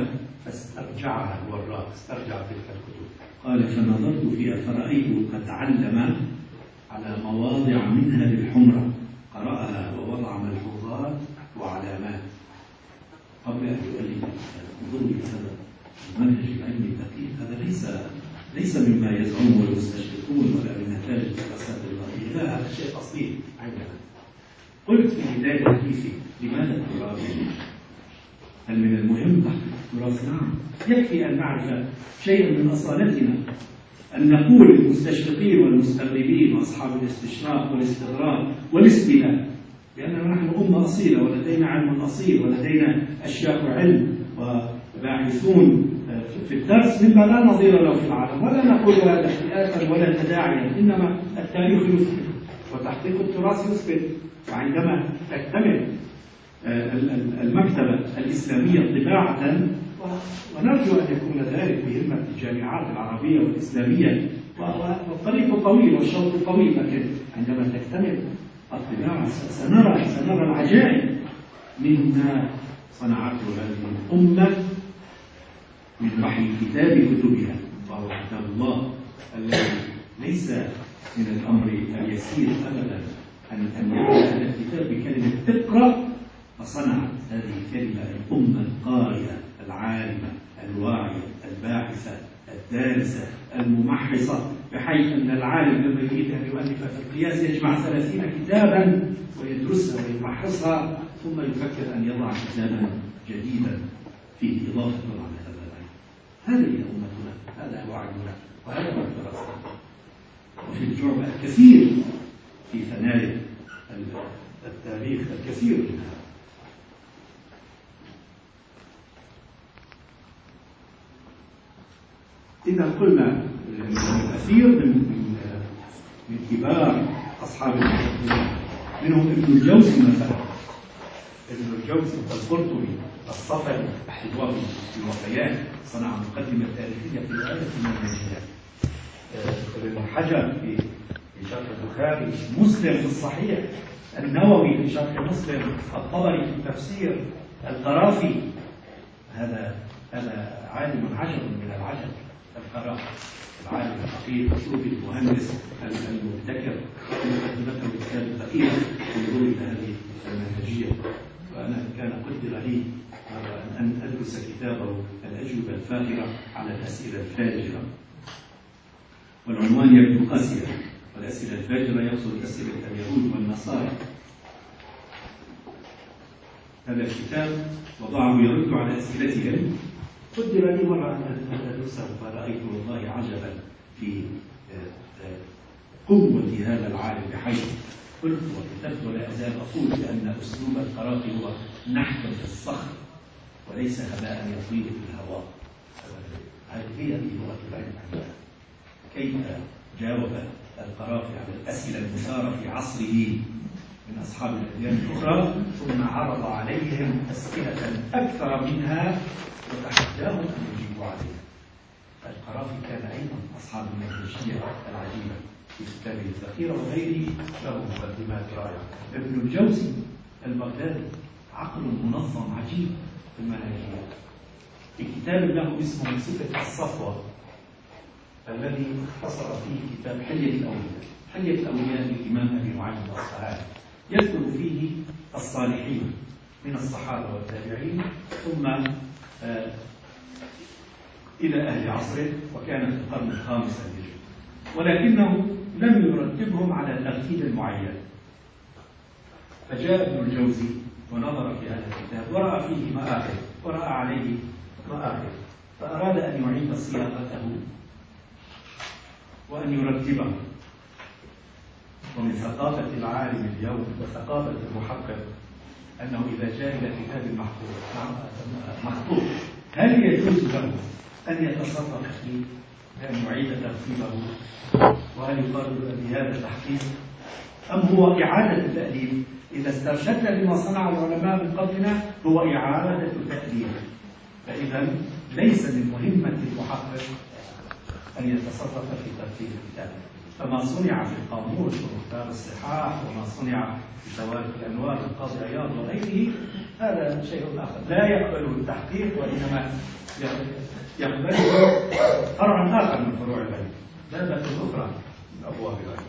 فاسترجعها الوراق، استرجع تلك الكتب. قال فنظرت فيها فرأيته قد علم على مواضع منها بالحمرة، قرأها ووضع ملحوظات وعلامات قبل أن يؤلف. انظروا لهذا المنهج العلمي الدقيق، هذا ليس مما يزعمه المستشرقون ولا من نتائج الدراسات الغربية، لا، هذا شيء أصيل عندنا. قلت في بداية حديثي لماذا التراث؟ هل من المهم تحقيق التراث؟ نعم، يكفي أن نعرف شيئا من أصالتنا، أن نقول للمستشرقين والمستغربين وأصحاب الاستشراق والاستغراب والاستيلاء لأننا نحن أمة أصيلة ولدينا علم أصيل ولدينا أشياء علم وباحثون في الدرس مما لا نظير له في العالم، ولا نقول هذا احتياطا ولا تداعيا، إنما التاريخ يثبت وتحقيق التراث يثبت. وعندما تكتمل المكتبة الإسلامية طباعة، ونرجو أن يكون ذلك بهمة الجامعات العربية والإسلامية، والطريق طويل والشوط طويل، لكن عندما تكتمل الطباعة سنرى العجائب مما صنعته هذه الأمة من وحي كتاب كتبها، وهو كتاب الله الذي ليس من الأمر اليسير أبدا أن يبدأ هذا الكتاب بكلمة اقرأ، فصنعت هذه الكلمة الأمة القارئة العالمة الواعية الباحثة الدارسة الممحصة، بحيث أن العالم لما يريد أن يؤلف في القياس يجمع 30 كتابا ويدرسها ويمحصها، ثم يفكر أن يضع كتابا جديدا فيه إضافة على هذا العلم. هذه أمتنا، هذا هو علمنا، وهذا هو دراستنا. وفي الجعبة الكثير في ثنايا التاريخ، الكثير منها. إذا قلنا الكثير من كبار أصحاب العلم، منهم ابن الجوزي مثلا، ابن الجوزي القرطبي الصفدي وهو في الوفيات صنع مقدمة تاريخية في الآية المنهجية، ابن حجر في شرح البخاري، مسلم في الصحيح، النووي في شرح مسلم، الطبري في التفسير، القرافي. هذا عالم عجب من العجب، القرافي العالم الفقيه الصوفي المهندس المبتكر، مقدمته الكتاب الفقيه في ضوء هذه المنهجيه. وانا كان قدر لي ان ادرس كتابه الاجوبه الفاخره على الاسئله الفاجره، والعنوان يبدو قاسيا، والاسئله الفاجره يقصد اسئله اليهود والنصارى. هذا الكتاب وضعه يرد على اسئلتهم. قدر لي مرة أن أدرسه فرأيت والله عجبا في قوة هذا العالم، بحيث قلت وكتبت ولا أزال أقول بأن أسلوب القرافي هو نحت في الصخر وليس هباء يطير في الهواء. هذه لغة العلم عندنا. كيف جاوب القرافي على الأسئلة المثارة في عصره من أصحاب الأديان الأخرى، ثم عرض عليهم أسئلة أكثر منها وتحداهم أن يجيبوا عليها. القرافي كان أيضا أصحاب المنهجية العجيبة في كتابه الذخيرة وغيره، له مقدمات رائعة. ابن الجوزي البغدادي عقل منظم عجيب في المنهجية، في كتاب له اسمه صفة الصفوة، الذي اختصر فيه كتاب حلية الأولياء. حلية الأولياء للإمام أبي نعيم الأصفهاني، يذكر فيه الصالحين من الصحابة والتابعين ثم إلى أهل عصره، وكان في القرن الخامس الهجري، ولكنه لم يرتبهم على ترتيب المعين. فجاء ابن الجوزي ونظر في هذا الكتاب ورأى فيه مآخذ ورأى عليه مآخذ، فأراد أن يعيد صياغته وأن يرتبه. ومن ثقافة العالم اليوم وثقافة المحقق أنه إذا جاء إلى كتاب مخطوط هل يجوز له أن يتصرف فيه بأن يعيد ترتيبه؟ وهل يقال بهذا تحقيق أم هو إعادة التأليف؟ إذا استرشدنا لما صنع العلماء من قبلنا هو إعادة تأليف، فإذا ليس من مهمة المحقق أن يتصرف في ترتيب الكتاب. فما صنع في القاموس ومختار الصحاح وما صنع في تواريخ الأنوار القاضي عياض وغيره هذا شيء آخر لا يقبل التحقيق، وإنما يقبله فرعا آخر من فروع العلم، دابة أخرى من أبواب العلم.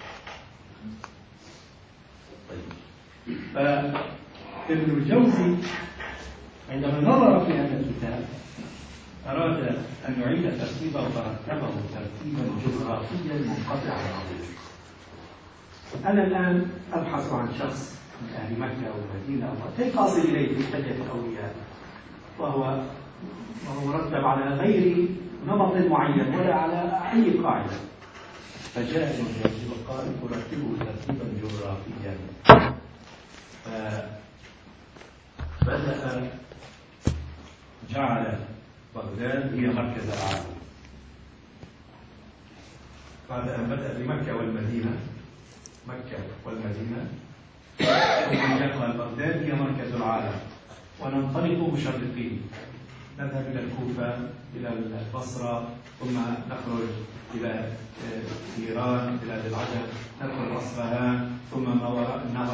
فابن الجوزي عندما نظر في هذا الكتاب أراد أن يعيد ترتيبه ورتبه ترتيبا جغرافيا منقطعا عظيما. أنا الآن أبحث عن شخص من أهل مكة أو المدينة كيف أصل إليه في حجة الأولياء، وهو مرتب على غير نمط معين ولا على أي قاعدة. فجاء ابن الجوزي وقال أرتبه ترتيبا جغرافيا. بدأ جعل بغداد هي مركز العالم، بعد أن بدأ بمكة والمدينة، مكة والمدينة، ثم قال بغداد هي مركز العالم، وننطلق مشرقين نذهب إلى الكوفة إلى البصرة، ثم نخرج إلى إيران بلاد العجم، ندخل أصفهان، ثم ما وراء النهر،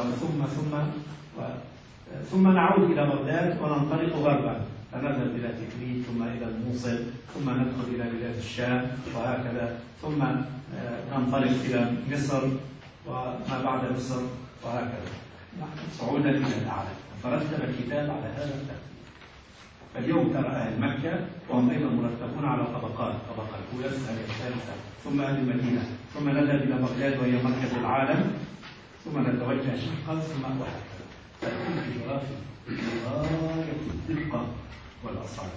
ثم نعود إلى بغداد وننطلق غربا، فنذهب إلى تكريت، ثم إلى الموصل، ثم ندخل إلى بلاد الشام، وهكذا، ثم ننطلق إلى مصر وما بعد مصر، وهكذا صعودا إلى الأعلى. فرتب الكتاب على هذا الترتيب. فاليوم ترى أهل مكة وهم أيضا مرتبون على طبقات، الطبقة الأولى، الثانية، الثالثة، ثم أهل المدينة، ثم نذهب إلى بغداد وهي مركز العالم، ثم نتوجه شرقا، ثم وهكذا. فالكل جغرافي بغاية الدقة والأصالة.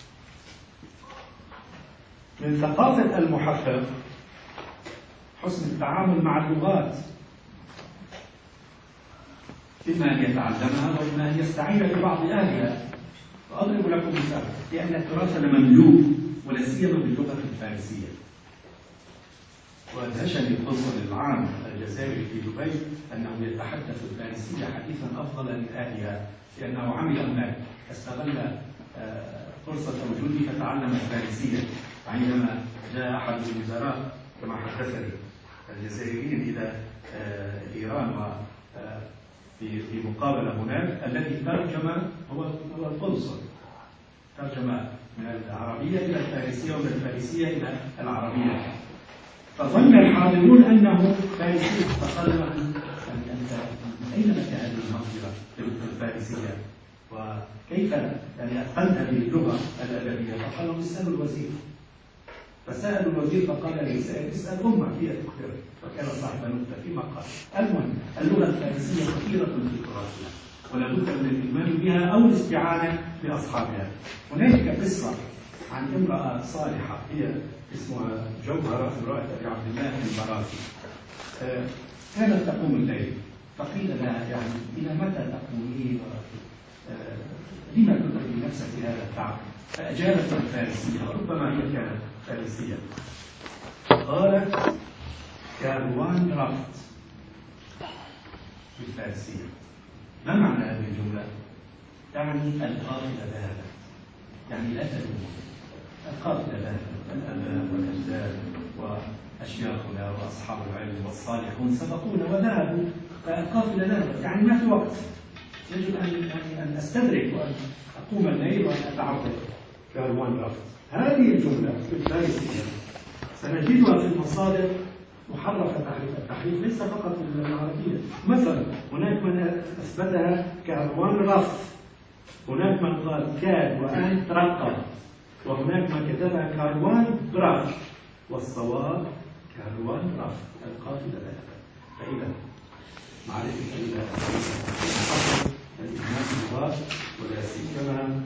من ثقافة المحقق حسن التعامل مع اللغات، إما أن يتعلمها وإما أن يستعين ببعض أهلها. وأضرب لكم مثال، لأن التراث مملوء ولا سيما باللغة الفارسية. وأدهشني القنصل العام الجزائري في دبي أنه يتحدث الفارسية حديثا أفضل من أهلها، لأنه عمل هناك، استغل فرصة وجودي فتعلم الفارسية. عندما جاء أحد الوزراء كما حدثني الجزائريين إلى إيران في مقابلة هناك، الذي ترجم هو القنصل، ترجم من العربية إلى الفارسية ومن الفارسية إلى العربية. فظن الحاضرون أنه فارسي، فقال له أنت من أين لك هذه المقدرة الفارسية؟ وكيف يعني أتقنت هذه اللغة الأدبية؟ فقال له اسألوا الوزير. فسألوا الوزير فقال لي اسأل أمك هي تخبر، وكان صاحب نكتة فيما قال. المهم اللغة الفارسية كثيرة في تراثنا ولا بد من الإيمان بها أو الاستعانة بأصحابها. هناك قصة عن امرأة صالحة هي اسمها جوهرة، امرأة أبي عبد الله البرازي. كانت تقوم الليل، فقيل لها يعني إلى متى تقومين؟ لما تتعبي نفسك بهذا التعب؟ فأجابت الفارسية، وربما هي كانت فارسية، قالت كاروان رفت بالفارسية. ما معنى هذه الجملة؟ يعني القافلة ذهبت، يعني لا تلوم، القافلة ذهبت، الآباء والأجداد وأشياخنا وأصحاب العلم والصالحون سبقونا وذهبوا، فالقافلة ذهبت، يعني ما في وقت، يجب أن أستدرك وأن أقوم الليل وأن أتعبد. كاروان رفت، هذه الجملة في الفارسية سنجدها في المصادر محرفة التحريف ليس فقط في العربية. مثلا هناك من أثبتها كاروان رف، هناك من قال كاد وأن ترقب، وهناك من كتبها كاروان برف، والصواب كاروان رف، القافلة ذهبت. فإذا معرفة الإيمان باللغات ولا سيما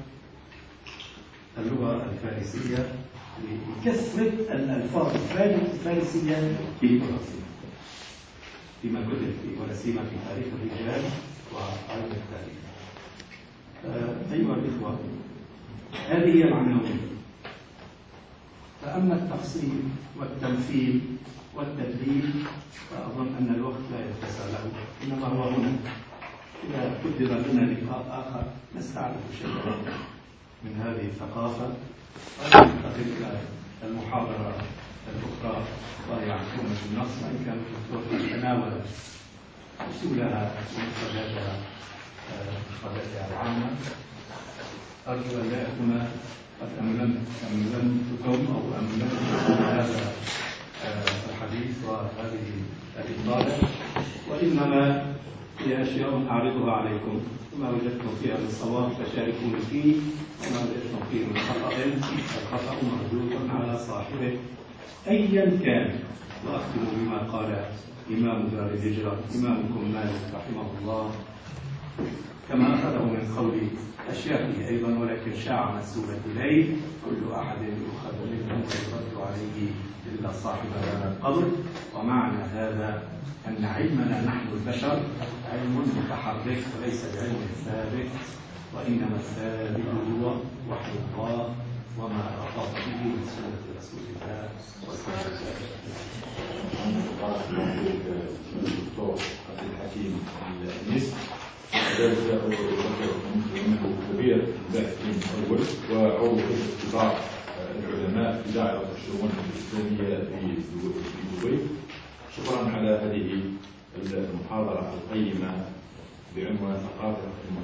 اللغة الفارسية لكثرة الألفاظ الفارسية في تراثنا فيما كتب ولا سيما في تاريخ الرجال وعلم التاريخ. أيها الإخوة، هذه هي العناوين. فأما التفصيل والتمثيل والتدليل فأظن أن الوقت لا يتسع له، إنما هو هنا. إذا قدر لنا لقاء آخر نستعرض شيئا من هذه الثقافة وننتقل إلى المحاضرة الأخرى وهي عن كلمة النص، وإن كان الدكتور تناول أصولها ومفرداتها العامة. أرجو أن لا أكون أملمتكم أو أملمتكم هذا الحديث وهذه الإطالة، وإنما هي أشياء أعرضها عليكم، وما وجدتم فيها من صواب فشاركوني فيه، وما وجدتم فيه من خطأ فالخطأ مردود على صاحبه أيا كان. وأختم بما قال إمام دار الهجرة إمامكم مالك رحمه الله، كما أخذه من قول أشياخه أيضا، ولكن شاع منسوبا إليه: كل أحد يؤخذ منه ويرد عليه إلا صاحب هذا القبر. ومعنى هذا أن علمنا نحن البشر علم متحرك وليس بعلم ثابت، وإنما الثابت هو وحي الله وما أحاط به من سنة رسول الله صلى الله عليه وسلم. الدكتور عبد الحكيم المسك ذلك انه كبير الباحثين الاول وعضو في كبار العلماء في دائره الشؤون الاسلاميه في دبي. شكرا على هذه المحاضره القيمه بعنوان ثقافه